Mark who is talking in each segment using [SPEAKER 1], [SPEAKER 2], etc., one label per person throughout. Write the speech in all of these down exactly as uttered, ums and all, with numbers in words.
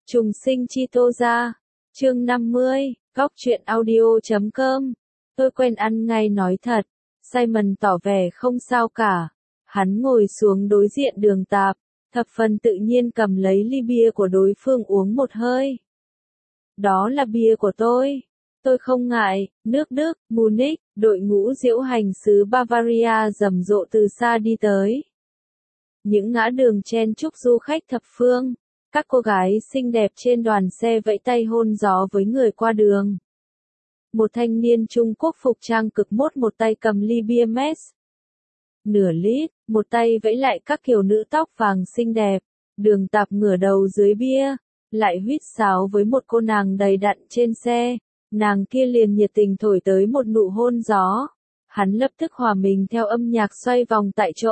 [SPEAKER 1] Trùng sinh chi tô ra. Chương năm mươi, góc truyện audio chấm com. Tôi quen ăn ngay nói thật. Simon tỏ vẻ không sao cả. Hắn ngồi xuống đối diện Đường Tạp, thập phần tự nhiên cầm lấy ly bia của đối phương uống một hơi. Đó là bia của tôi. Tôi không ngại. Nước Đức, Munich, đội ngũ diễu hành xứ Bavaria rầm rộ từ xa đi tới. Những ngã đường chen chúc du khách thập phương. Các cô gái xinh đẹp trên đoàn xe vẫy tay hôn gió với người qua đường. Một thanh niên Trung Quốc phục trang cực mốt một tay cầm ly bia Metz nửa lít, một tay vẫy lại các kiều nữ tóc vàng xinh đẹp. Đường Tạp ngửa đầu dưới bia, lại huýt sáo với một cô nàng đầy đặn trên xe. Nàng kia liền nhiệt tình thổi tới một nụ hôn gió. Hắn lập tức hòa mình theo âm nhạc xoay vòng tại chỗ.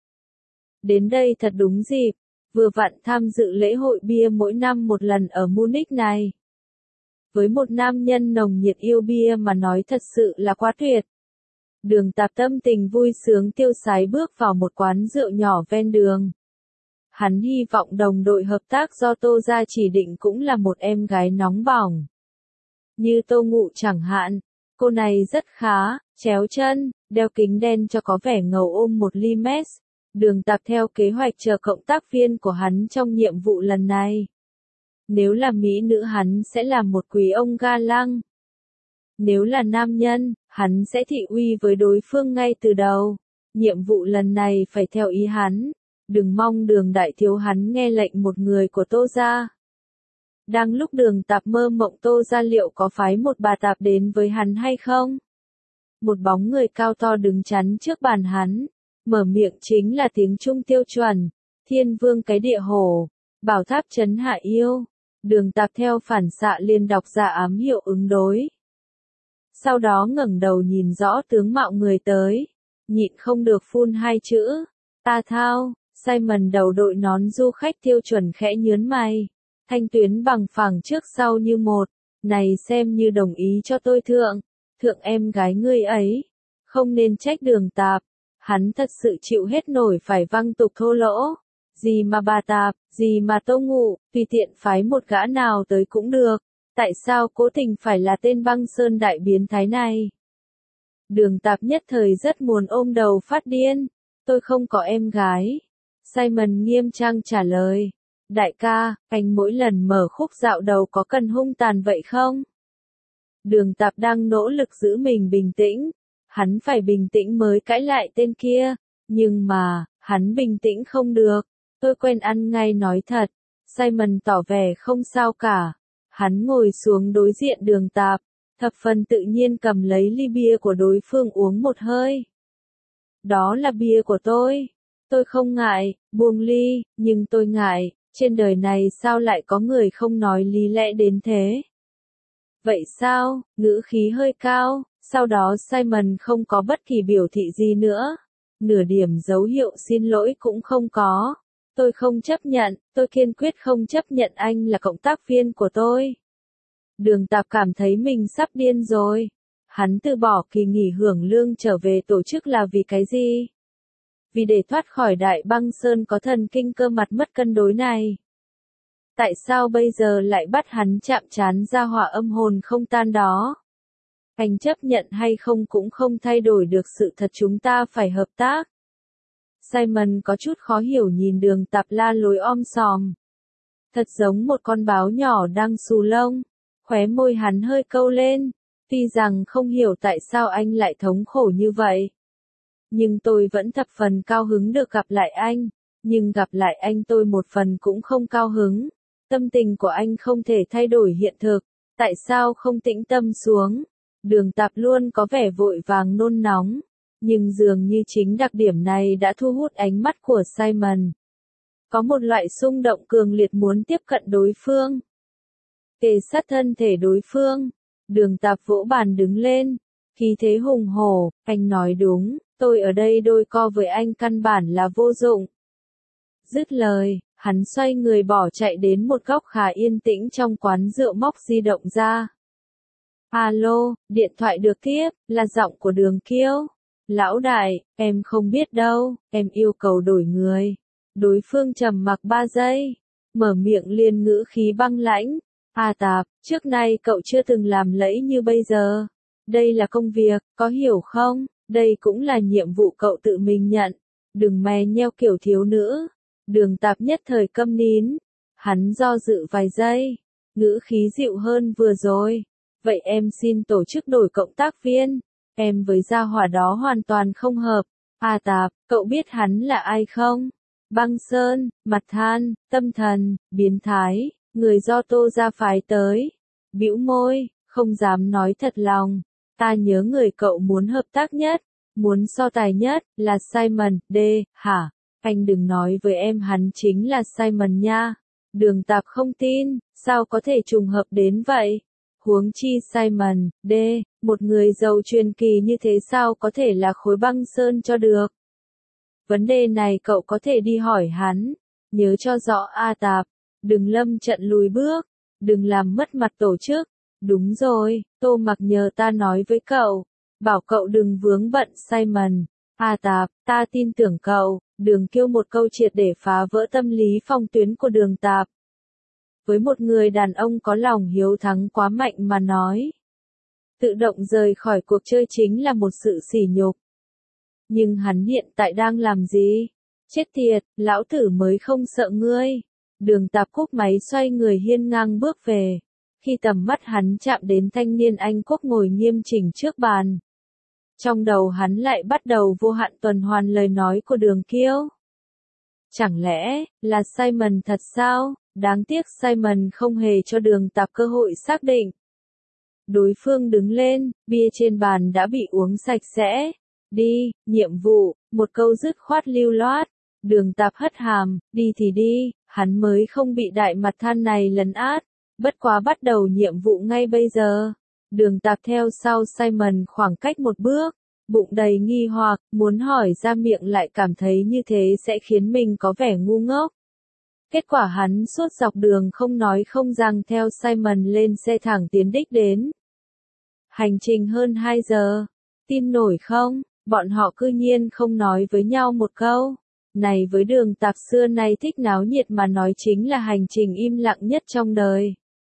[SPEAKER 1] Đến đây thật đúng dịp, vừa vặn tham dự lễ hội bia mỗi năm một lần ở Munich này. Với một nam nhân nồng nhiệt yêu bia mà nói thật sự là quá tuyệt. Đường Tạp tâm tình vui sướng tiêu sái bước vào một quán rượu nhỏ ven đường. Hắn hy vọng đồng đội hợp tác do Tô gia chỉ định cũng là một em gái nóng bỏng. Như Tô Ngụ chẳng hạn, cô này rất khá, chéo chân, đeo kính đen cho có vẻ ngầu ôm một ly Metz. Đường Tạp theo kế hoạch chờ cộng tác viên của hắn trong nhiệm vụ lần này. Nếu là mỹ nữ hắn sẽ làm một quý ông ga lăng. Nếu là nam nhân, hắn sẽ thị uy với đối phương ngay từ đầu. Nhiệm vụ lần này phải theo ý hắn. Đừng mong Đường đại thiếu hắn nghe lệnh một người của Tô gia. Đang lúc Đường Tạp mơ mộng Tô gia liệu có phái một bà tạp đến với hắn hay không? Một bóng người cao to đứng chắn trước bàn hắn. Mở miệng chính là tiếng Trung tiêu chuẩn. Thiên vương cái địa hổ. Bảo tháp trấn hạ yêu. Đường Tạp theo phản xạ liền đọc ra ám hiệu ứng đối. Sau đó ngẩng đầu nhìn rõ tướng mạo người tới. Nhịn không được phun hai chữ. Ta thao. Simon đầu đội nón du khách tiêu chuẩn khẽ nhớn mày. Thanh tuyến bằng phẳng trước sau như một. Này xem như đồng ý cho tôi thượng. Thượng em gái ngươi ấy. Không nên trách Đường Tạp. Hắn thật sự chịu hết nổi phải văng tục thô lỗ. Gì mà bà Tạp, gì mà Tô Ngụ, tùy tiện phái một gã nào tới cũng được. Tại sao cố tình phải là tên băng sơn đại biến thái này? Đường Tạp nhất thời rất muốn ôm đầu phát điên. Tôi không có em gái. Simon nghiêm trang trả lời. Đại ca, anh mỗi lần mở khúc dạo đầu có cần hung tàn vậy không? Đường Tạp đang nỗ lực giữ mình bình tĩnh. Hắn phải bình tĩnh mới cãi lại tên kia. Nhưng mà, hắn bình tĩnh không được. Tôi quen ăn ngay nói thật. Simon tỏ vẻ không sao cả. Hắn ngồi xuống đối diện Đường Tạp. Thập phần tự nhiên cầm lấy ly bia của đối phương uống một hơi. Đó là bia của tôi. Tôi không ngại, buông ly, nhưng tôi ngại. Trên đời này sao lại có người không nói lý lẽ đến thế? Vậy sao? Ngữ khí hơi cao. Sau đó Simon không có bất kỳ biểu thị gì nữa. Nửa điểm dấu hiệu xin lỗi cũng không có. Tôi không chấp nhận, tôi kiên quyết không chấp nhận anh là cộng tác viên của tôi. Đường Tạp cảm thấy mình sắp điên rồi. Hắn từ bỏ kỳ nghỉ hưởng lương trở về tổ chức là vì cái gì? Vì để thoát khỏi đại băng sơn có thần kinh cơ mặt mất cân đối này. Tại sao bây giờ lại bắt hắn chạm trán ra hỏa âm hồn không tan đó? Anh chấp nhận hay không cũng không thay đổi được sự thật chúng ta phải hợp tác. Simon có chút khó hiểu nhìn Đường Tạp la lối om sòm. Thật giống một con báo nhỏ đang xù lông. Khóe môi hắn hơi câu lên. Tuy rằng không hiểu tại sao anh lại thống khổ như vậy. Nhưng tôi vẫn thập phần cao hứng được gặp lại anh. Nhưng gặp lại anh tôi một phần cũng không cao hứng. Tâm tình của anh không thể thay đổi hiện thực. Tại sao không tĩnh tâm xuống? Đường Tạp luôn có vẻ vội vàng nôn nóng. Nhưng dường như chính đặc điểm này đã thu hút ánh mắt của Simon. Có một loại xung động cường liệt muốn tiếp cận đối phương. Kề sát thân thể đối phương. Đường Tạp vỗ bàn đứng lên. Khí thế hùng hổ, anh nói đúng, tôi ở đây đôi co với anh căn bản là vô dụng. Dứt lời, hắn xoay người bỏ chạy đến một góc khá yên tĩnh trong quán rượu móc di động ra. Alo, điện thoại được tiếp, là giọng của Đường Kiêu. Lão đại, em không biết đâu, em yêu cầu đổi người. Đối phương trầm mặc ba giây. mở miệng liền ngữ khí băng lãnh. A Tạp, trước nay cậu chưa từng làm lẫy như bây giờ. Đây là công việc, có hiểu không? Đây cũng là nhiệm vụ cậu tự mình nhận. Đừng mè nheo kiểu thiếu nữ. Đường Tạp nhất thời câm nín. Hắn do dự vài giây. Ngữ khí dịu hơn vừa rồi. Vậy em xin tổ chức đổi cộng tác viên. Em với gia hỏa đó hoàn toàn không hợp. A Tạp, cậu biết hắn là ai không? Băng Sơn, Mặt Than, Tâm Thần, Biến Thái, người do Tô gia phái tới. Bĩu môi, không dám nói thật lòng. Ta nhớ người cậu muốn hợp tác nhất, muốn so tài nhất, là Simon, D, hả? Anh đừng nói với em hắn chính là Simon nha. Đường Tạp không tin, sao có thể trùng hợp đến vậy? Huống chi Simon, D, một người giàu truyền kỳ như thế sao có thể là khối Băng Sơn cho được? Vấn đề này cậu có thể đi hỏi hắn. Nhớ cho rõ A Tạp, đừng lâm trận lùi bước, đừng làm mất mặt tổ chức. Đúng rồi, Tô Mặc nhờ ta nói với cậu, bảo cậu đừng vướng bận Simon. A Tạp, ta tin tưởng cậu. Đường Kiêu một câu triệt để phá vỡ tâm lý phong tuyến của Đường Tạp. Với một người đàn ông có lòng hiếu thắng quá mạnh mà nói, tự động rời khỏi cuộc chơi chính là một sự sỉ nhục. Nhưng hắn hiện tại đang làm gì? Chết tiệt, lão tử mới không sợ ngươi. Đường Tạp cúp máy xoay người hiên ngang bước về. Khi tầm mắt hắn chạm đến thanh niên Anh Quốc ngồi nghiêm chỉnh trước bàn, trong đầu hắn lại bắt đầu vô hạn tuần hoàn lời nói của Đường Kiêu. Chẳng lẽ, là Simon thật sao? Đáng tiếc Simon không hề cho Đường Tạp cơ hội xác định. Đối phương đứng lên, bia trên bàn đã bị uống sạch sẽ. Đi, nhiệm vụ, một câu dứt khoát lưu loát. Đường Tạp hất hàm, đi thì đi, hắn mới không bị đại mặt than này lấn át. Bất quá bắt đầu nhiệm vụ ngay bây giờ. Đường Tạp theo sau Simon khoảng cách một bước, bụng đầy nghi hoặc, muốn hỏi ra miệng lại cảm thấy như thế sẽ khiến mình có vẻ ngu ngốc. Kết quả hắn suốt dọc đường không nói không rằng theo Simon lên xe thẳng tiến đích đến. Hành trình hơn hai giờ. Tin nổi không, bọn họ cư nhiên không nói với nhau một câu. Này với Đường Tạp xưa nay thích náo nhiệt mà nói chính là hành trình im lặng nhất trong đời.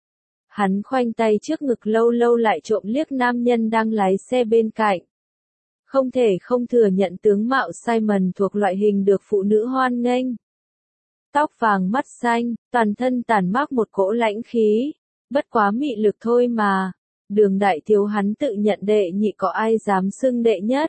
[SPEAKER 1] Hắn khoanh tay trước ngực lâu lâu lại trộm liếc nam nhân đang lái xe bên cạnh. Không thể không thừa nhận tướng mạo Simon thuộc loại hình được phụ nữ hoan nghênh. Tóc vàng mắt xanh, toàn thân tản mát một cỗ lãnh khí. Bất quá mị lực thôi mà. Đường đại thiếu hắn tự nhận đệ nhị có ai dám xưng đệ nhất.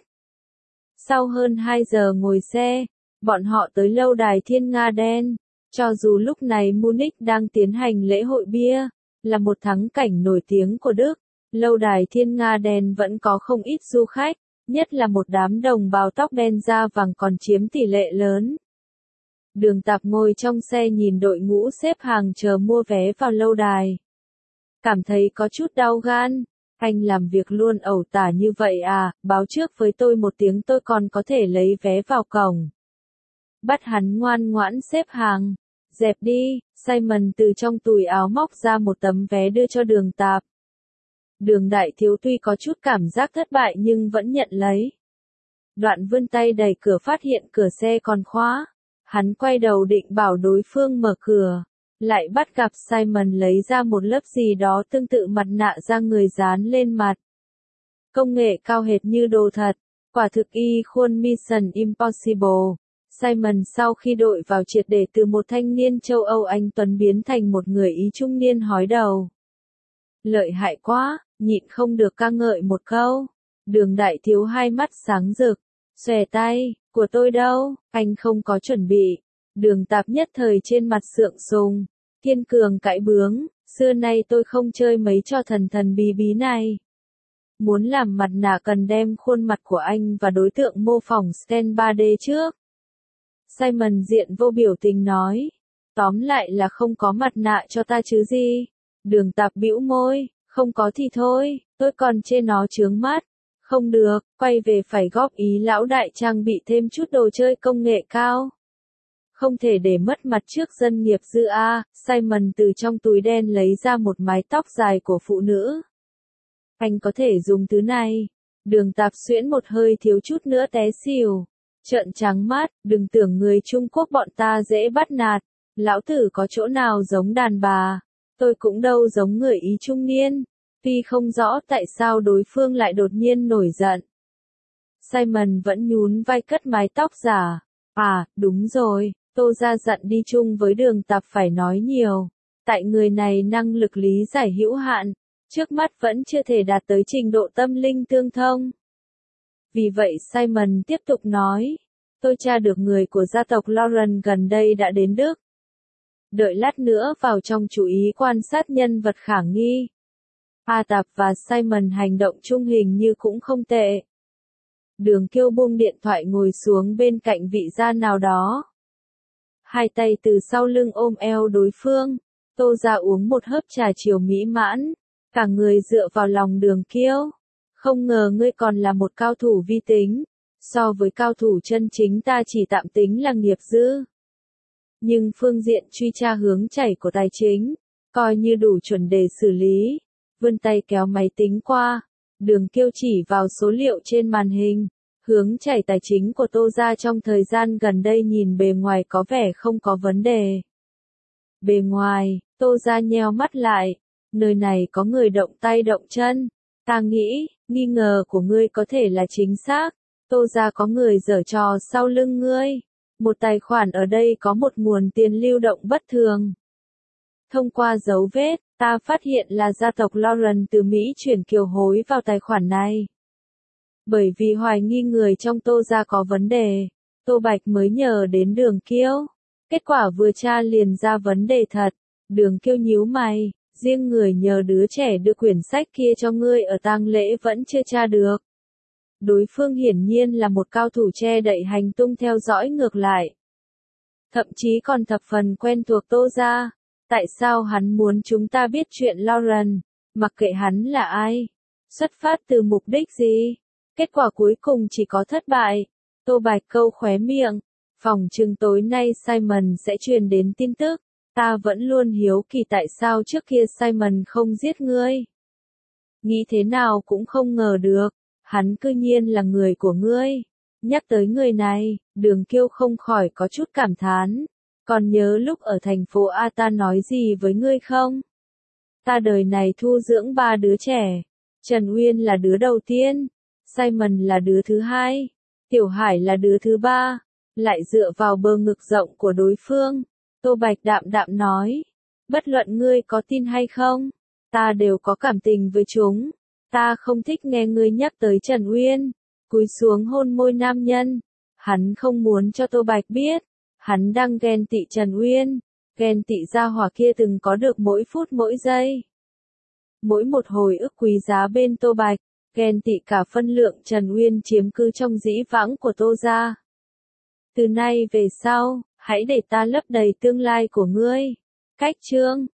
[SPEAKER 1] Sau hơn hai giờ ngồi xe, bọn họ tới lâu đài Thiên Nga Đen. Cho dù lúc này Munich đang tiến hành lễ hội bia, là một thắng cảnh nổi tiếng của Đức, lâu đài Thiên Nga Đen vẫn có không ít du khách, nhất là một đám đồng bào tóc đen da vàng còn chiếm tỷ lệ lớn. Đường Tạp ngồi trong xe nhìn đội ngũ xếp hàng chờ mua vé vào lâu đài. Cảm thấy có chút đau gan. Anh làm việc luôn ẩu tả như vậy à, báo trước với tôi một tiếng tôi còn có thể lấy vé vào cổng. Bắt hắn ngoan ngoãn xếp hàng. Dẹp đi, Simon từ trong túi áo móc ra một tấm vé đưa cho Đường Tạp. Đường đại thiếu tuy có chút cảm giác thất bại nhưng vẫn nhận lấy. Đoạn vươn tay đẩy cửa phát hiện cửa xe còn khóa. Hắn quay đầu định bảo đối phương mở cửa. Lại bắt gặp Simon lấy ra một lớp gì đó tương tự mặt nạ da người dán lên mặt. Công nghệ cao hệt như đồ thật. Quả thực y khuôn Mission Impossible. Simon sau khi đội vào triệt để từ một thanh niên châu Âu anh tuấn biến thành một người Ý trung niên hói đầu. Lợi hại quá, nhịn không được ca ngợi một câu. Đường đại thiếu hai mắt sáng rực. Xòe tay, của tôi đâu, anh không có chuẩn bị. Đường Tạp nhất thời trên mặt sượng sùng. Thiên cường cãi bướng, xưa nay tôi không chơi mấy trò thần thần bí bí này. Muốn làm mặt nạ cần đem khuôn mặt của anh và đối tượng mô phỏng scan ba D trước. Simon diện vô biểu tình nói. Tóm lại là không có mặt nạ cho ta chứ gì. Đường Tạp bĩu môi, không có thì thôi, tôi còn chê nó chướng mắt. Không được, quay về phải góp ý lão đại trang bị thêm chút đồ chơi công nghệ cao. Không thể để mất mặt trước dân nghiệp dư a. Simon từ trong túi đen lấy ra một mái tóc dài của phụ nữ. Anh có thể dùng thứ này. Đường Tạp xuyễn một hơi thiếu chút nữa té xỉu. Trợn trắng mắt, đừng tưởng người Trung Quốc bọn ta dễ bắt nạt. Lão tử có chỗ nào giống đàn bà, tôi cũng đâu giống người Ý trung niên. Tuy không rõ tại sao đối phương lại đột nhiên nổi giận. Simon vẫn nhún vai cất mái tóc giả. À, đúng rồi, Tô Gia giận đi chung với Đường Tạp phải nói nhiều. Tại người này năng lực lý giải hữu hạn, trước mắt vẫn chưa thể đạt tới trình độ tâm linh tương thông. Vì vậy Simon tiếp tục nói, tôi tra được người của gia tộc Lauren gần đây đã đến Đức. Đợi lát nữa vào trong chú ý quan sát nhân vật khả nghi. A Tạp và Simon hành động chung hình như cũng không tệ. Đường Kiêu buông điện thoại ngồi xuống bên cạnh vị gia nào đó. Hai tay từ sau lưng ôm eo đối phương, Tô Gia uống một hớp trà chiều mỹ mãn, cả người dựa vào lòng Đường Kiêu. Không ngờ ngươi còn là một cao thủ vi tính, so với cao thủ chân chính ta chỉ tạm tính là nghiệp dư. Nhưng phương diện truy tra hướng chảy của tài chính, coi như đủ chuẩn để xử lý. Vươn tay kéo máy tính qua, Đường Kiêu chỉ vào số liệu trên màn hình. Hướng chảy tài chính của Tô Gia trong thời gian gần đây nhìn bề ngoài có vẻ không có vấn đề. Bề ngoài, Tô Gia nheo mắt lại, nơi này có người động tay động chân. Ta nghĩ, nghi ngờ của ngươi có thể là chính xác. Tô Gia có người giở trò sau lưng ngươi. Một tài khoản ở đây có một nguồn tiền lưu động bất thường. Thông qua dấu vết, ta phát hiện là gia tộc Lauren từ Mỹ chuyển kiều hối vào tài khoản này. Bởi vì hoài nghi người trong Tô Gia có vấn đề, Tô Bạch mới nhờ đến Đường Kiêu. Kết quả vừa tra liền ra vấn đề thật. Đường Kiêu nhíu mày, riêng người nhờ đứa trẻ đưa quyển sách kia cho ngươi ở tang lễ vẫn chưa tra được. Đối phương hiển nhiên là một cao thủ che đậy hành tung theo dõi ngược lại. Thậm chí còn thập phần quen thuộc Tô Gia. Tại sao hắn muốn chúng ta biết chuyện Lauren, mặc kệ hắn là ai? Xuất phát từ mục đích gì? Kết quả cuối cùng chỉ có thất bại. Tô Bạch câu khóe miệng. Phòng trừng tối nay Simon sẽ truyền đến tin tức. Ta vẫn luôn hiếu kỳ tại sao trước kia Simon không giết ngươi. Nghĩ thế nào cũng không ngờ được. Hắn cư nhiên là người của ngươi. Nhắc tới người này, Đường Kiêu không khỏi có chút cảm thán. Còn nhớ lúc ở thành phố A ta nói gì với ngươi không? Ta đời này thu dưỡng ba đứa trẻ. Trần Uyên là đứa đầu tiên. Simon là đứa thứ hai. Tiểu Hải là đứa thứ ba. Lại dựa vào bờ ngực rộng của đối phương. Tô Bạch đạm đạm nói. Bất luận ngươi có tin hay không, ta đều có cảm tình với chúng. Ta không thích nghe ngươi nhắc tới Trần Uyên. Cúi xuống hôn môi nam nhân. Hắn không muốn cho Tô Bạch biết. Hắn đang ghen tị Trần Uyên. Ghen tị gia hỏa kia từng có được mỗi phút mỗi giây. Mỗi một hồi ức quý giá bên Tô Bạch. Ghen tị cả phân lượng Trần Uyên chiếm cư trong dĩ vãng của Tô Gia. Từ nay về sau, hãy để ta lấp đầy tương lai của ngươi. Cách chương